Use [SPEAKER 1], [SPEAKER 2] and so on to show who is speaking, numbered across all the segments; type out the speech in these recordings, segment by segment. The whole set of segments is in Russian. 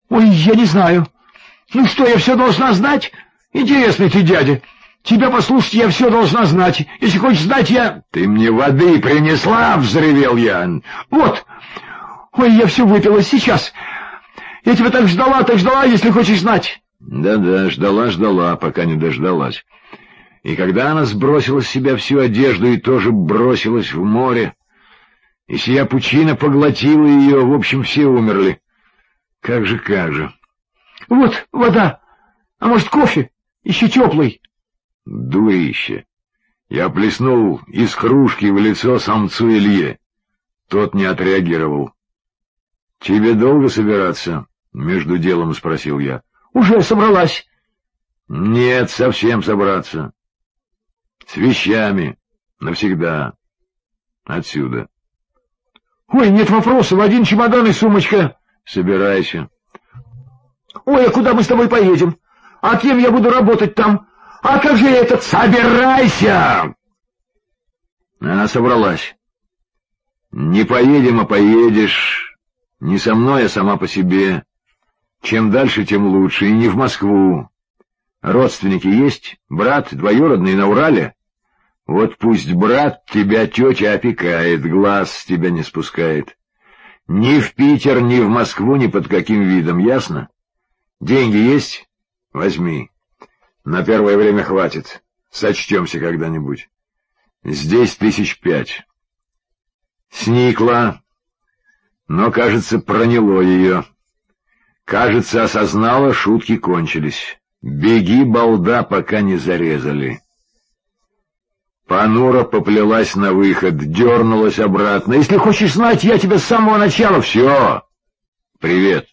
[SPEAKER 1] Ой, я не знаю. Ну что, я все должна знать? Интересный ты дядя. Тебя послушать я все должна знать. Если хочешь знать, я...
[SPEAKER 2] — Ты мне воды принесла? — взревел я.
[SPEAKER 1] — Вот. Ой, я все выпила. Сейчас. Я тебя так ждала, если хочешь знать.
[SPEAKER 2] Да-да, ждала, пока не дождалась. И когда она сбросила с себя всю одежду и тоже бросилась в море, и сия пучина поглотила ее, в общем, все умерли. Как же.
[SPEAKER 1] Вот вода. А может, кофе? Еще теплый.
[SPEAKER 2] Дурище. Я плеснул из кружки в лицо самцу Илье. Тот не отреагировал. — Тебе долго собираться? — между делом спросил я.
[SPEAKER 1] — Уже собралась.
[SPEAKER 2] — Нет, совсем собраться. С вещами. Навсегда. Отсюда.
[SPEAKER 1] — Ой, нет вопросов. Один чемодан и сумочка.
[SPEAKER 2] — Собирайся.
[SPEAKER 1] — Ой, а куда мы с тобой поедем? А кем я буду работать там? А как же я этот...
[SPEAKER 2] Собирайся! Она собралась. Не поедем, а поедешь. Не со мной, а сама по себе. Чем дальше, тем лучше. И не в Москву. Родственники есть? Брат двоюродный на Урале? Вот пусть брат тебя тетя опекает, глаз с тебя не спускает. Ни в Питер, ни в Москву, ни под каким видом, ясно? Деньги есть? Возьми. На первое время хватит. Сочтемся когда-нибудь. Здесь 5,000. Сникла, но, кажется, проняло ее. Кажется, осознала, шутки кончились. Беги, балда, пока не зарезали. Понуро поплелась на выход, дернулась обратно. Если хочешь знать, я тебе с самого начала... Все. Привет.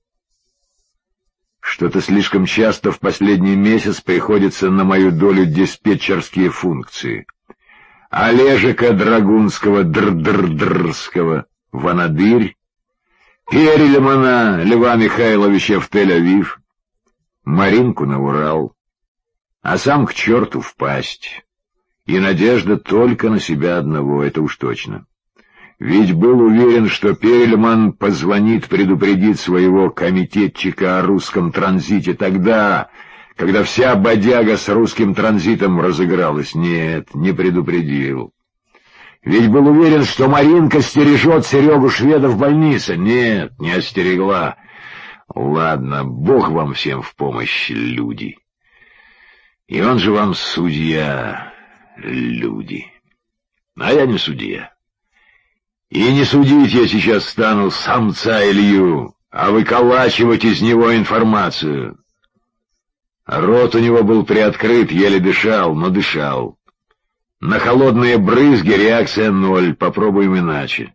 [SPEAKER 2] Что-то слишком часто в последний месяц приходится на мою долю диспетчерские функции. Олежика Драгунского Др-Др-Дрского в Анадырь, Перельмана Льва Михайловича в Тель-Авив, Маринку на Урал, а сам к черту в пасть. И надежда только на себя одного, это уж точно. Ведь был уверен, что Перельман позвонит предупредить своего комитетчика о русском транзите тогда, когда вся бодяга с русским транзитом разыгралась. Нет, не предупредил. Ведь был уверен, что Маринка стережет Серегу Шведа в больнице. Нет, не остерегла. Ладно, Бог вам всем в помощь, люди. И он же вам судья, люди. А я не судья. И не судить я сейчас стану самца Илью, а выколачивать из него информацию. Рот у него был приоткрыт, еле дышал, но дышал. На холодные брызги реакция 0, попробуем иначе.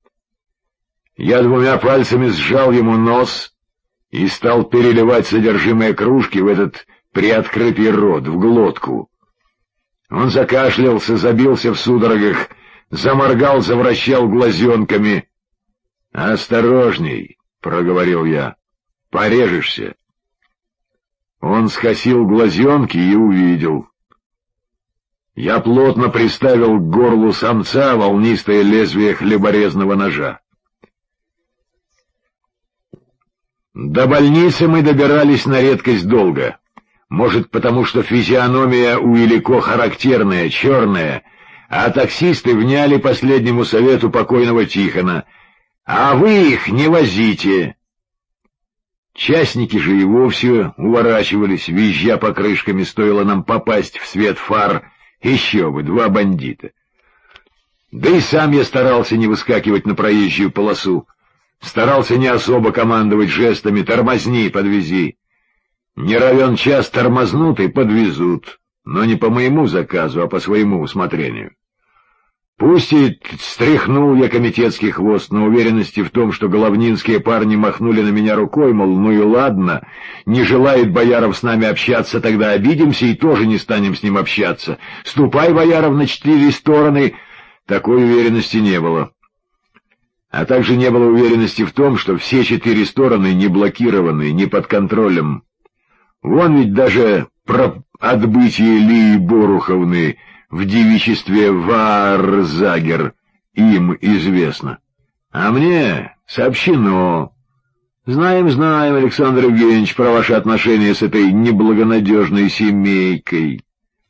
[SPEAKER 2] Я 2 пальцами сжал ему нос и стал переливать содержимое кружки в этот приоткрытый рот, в глотку. Он закашлялся, забился в судорогах, заморгал, завращал глазенками. — Осторожней, — проговорил я, — порежешься. Он скосил глазенки и увидел. Я плотно приставил к горлу самца волнистое лезвие хлеборезного ножа. До больницы мы добирались на редкость долго. Может, потому что физиономия у Илико характерная, черная, а таксисты вняли последнему совету покойного Тихона. «А вы их не возите!» Частники же и вовсе уворачивались, визжа покрышками, стоило нам попасть в свет фар. Еще бы, 2 бандита. Да и сам я старался не выскакивать на проезжую полосу. Старался не особо командовать жестами «тормозни, подвези». Не равен час тормознут и подвезут, но не по моему заказу, а по своему усмотрению. Пусть и стряхнул я комитетский хвост на уверенности в том, что головнинские парни махнули на меня рукой, мол, ну и ладно, не желает Бояров с нами общаться, тогда обидимся и тоже не станем с ним общаться. Ступай, Бояров, на 4 стороны. Такой уверенности не было. А также не было уверенности в том, что все 4 стороны не блокированы, не под контролем. Вон ведь даже про отбытие Лии Боруховны в девичестве Варзагер им известно. А мне сообщено. Знаем, Александр Евгеньевич, про ваши отношения с этой неблагонадежной семейкой.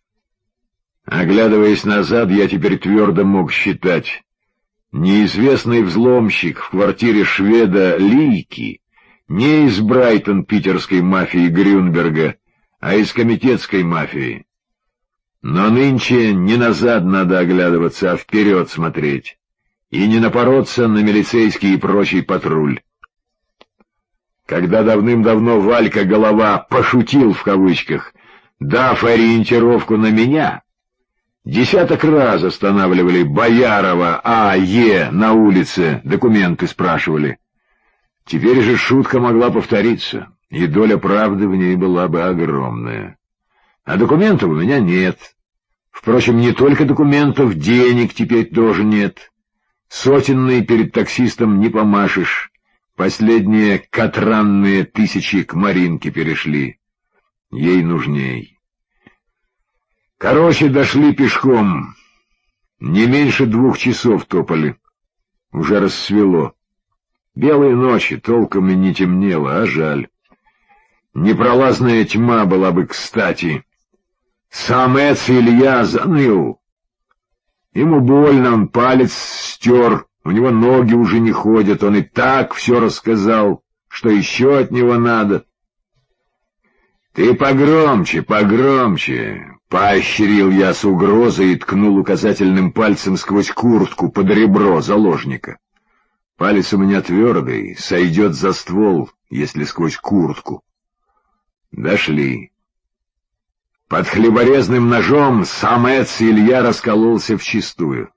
[SPEAKER 2] Оглядываясь назад, я теперь твердо мог считать. Неизвестный взломщик в квартире шведа Лийки не из Брайтон-питерской мафии Грюнберга, а из комитетской мафии. Но нынче не назад надо оглядываться, а вперед смотреть, и не напороться на милицейский и прочий патруль. Когда давным-давно Валька Голова «пошутил» в кавычках, дав ориентировку на меня, десяток раз останавливали Боярова А.Е. на улице, документы спрашивали. Теперь же шутка могла повториться, и доля правды в ней была бы огромная. А документов у меня нет. Впрочем, не только документов, денег теперь тоже нет. Сотенные перед таксистом не помашешь. Последние катранные 1000 к Маринке перешли. Ей нужней. Короче, дошли пешком. Не меньше 2 часов топали. Уже рассвело. Белые ночи, толком и не темнело, а жаль. Непролазная тьма была бы кстати. Сам Эц Илья заныл. Ему больно, он палец стер, у него ноги уже не ходят, он и так все рассказал, что еще от него надо. — Ты погромче, поощрил я с угрозой и ткнул указательным пальцем сквозь куртку под ребро заложника. Палец у меня твердый, сойдет за ствол, если сквозь куртку. Дошли. Под хлеборезным ножом сам Эц Илья раскололся вчистую.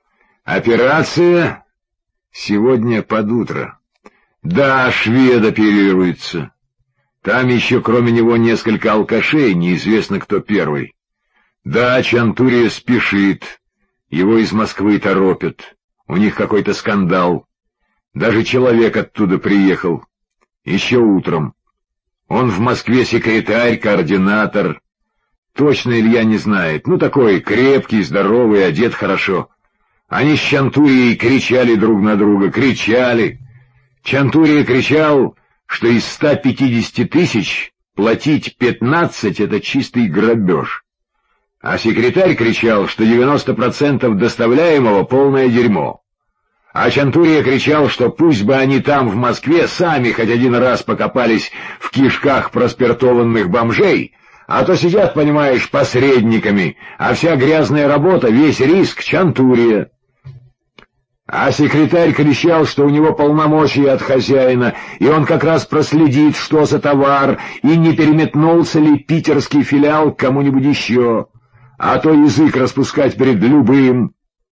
[SPEAKER 2] Операция сегодня под утро. Да, швед оперируется. Там еще кроме него несколько алкашей, неизвестно кто первый. Да, Чантурия спешит, его из Москвы торопят, у них какой-то скандал. Даже человек оттуда приехал, еще утром. Он в Москве секретарь, координатор. Точно Илья не знает, ну такой крепкий, здоровый, одет хорошо. Они с Чантурией кричали друг на друга, кричали. Чантурия кричал, что из 150 000 платить 15 — это чистый грабеж. А секретарь кричал, что 90% доставляемого — полное дерьмо. А Чантурия кричал, что пусть бы они там, в Москве, сами хоть один раз покопались в кишках проспиртованных бомжей, а то сидят, понимаешь, посредниками, а вся грязная работа, весь риск — Чантурия. А секретарь кричал, что у него полномочия от хозяина, и он как раз проследит, что за товар, и не переметнулся ли питерский филиал к кому-нибудь еще. А то язык распускать перед любым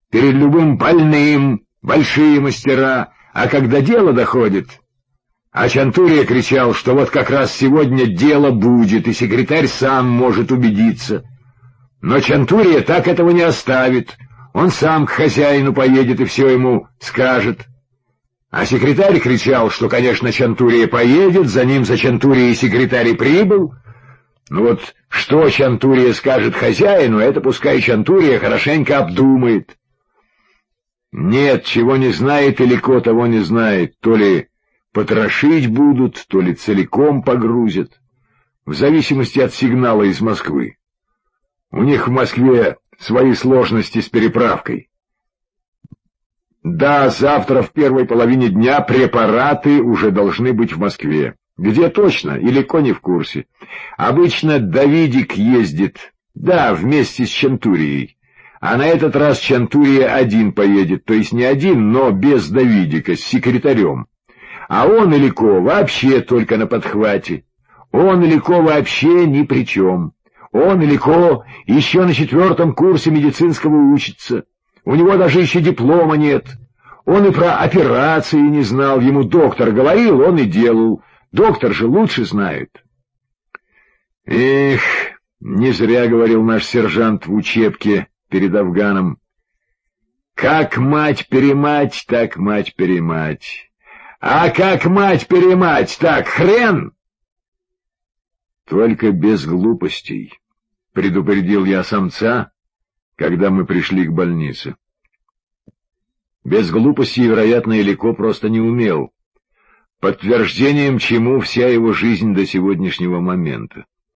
[SPEAKER 2] больным, большие мастера, а когда дело доходит... А Чантурия кричал, что вот как раз сегодня дело будет, и секретарь сам может убедиться. Но Чантурия так этого не оставит. Он сам к хозяину поедет и все ему скажет. А секретарь кричал, что, конечно, Чантурия поедет, за ним за Чантурией секретарь и прибыл. Ну вот что Чантурия скажет хозяину, это пускай Чантурия хорошенько обдумает. Нет, чего не знает Илико, того не знает, то ли потрошить будут, то ли целиком погрузят, в зависимости от сигнала из Москвы. У них в Москве свои сложности с переправкой. Да, завтра в первой половине дня препараты уже должны быть в Москве. Где точно, Илико не в курсе. Обычно Давидик ездит, да, вместе с Чантурией. А на этот раз Чантурия один поедет, то есть не один, но без Давидика, с секретарем. А он, Илико, вообще только на подхвате. Он, Илико, вообще ни при чем. Он, Илико, еще на 4-м курсе медицинского учится. У него даже еще диплома нет. Он и про операции не знал. Ему доктор говорил, он и делал. Доктор же лучше знает. Эх, не зря говорил наш сержант в учебке перед Афганом. Как мать-перемать, так мать-перемать. А как мать-перемать, так хрен! Только без глупостей, предупредил я самца, когда мы пришли к больнице. Без глупостей, вероятно, Илико просто не умел. подтверждением чему вся его жизнь до сегодняшнего момента.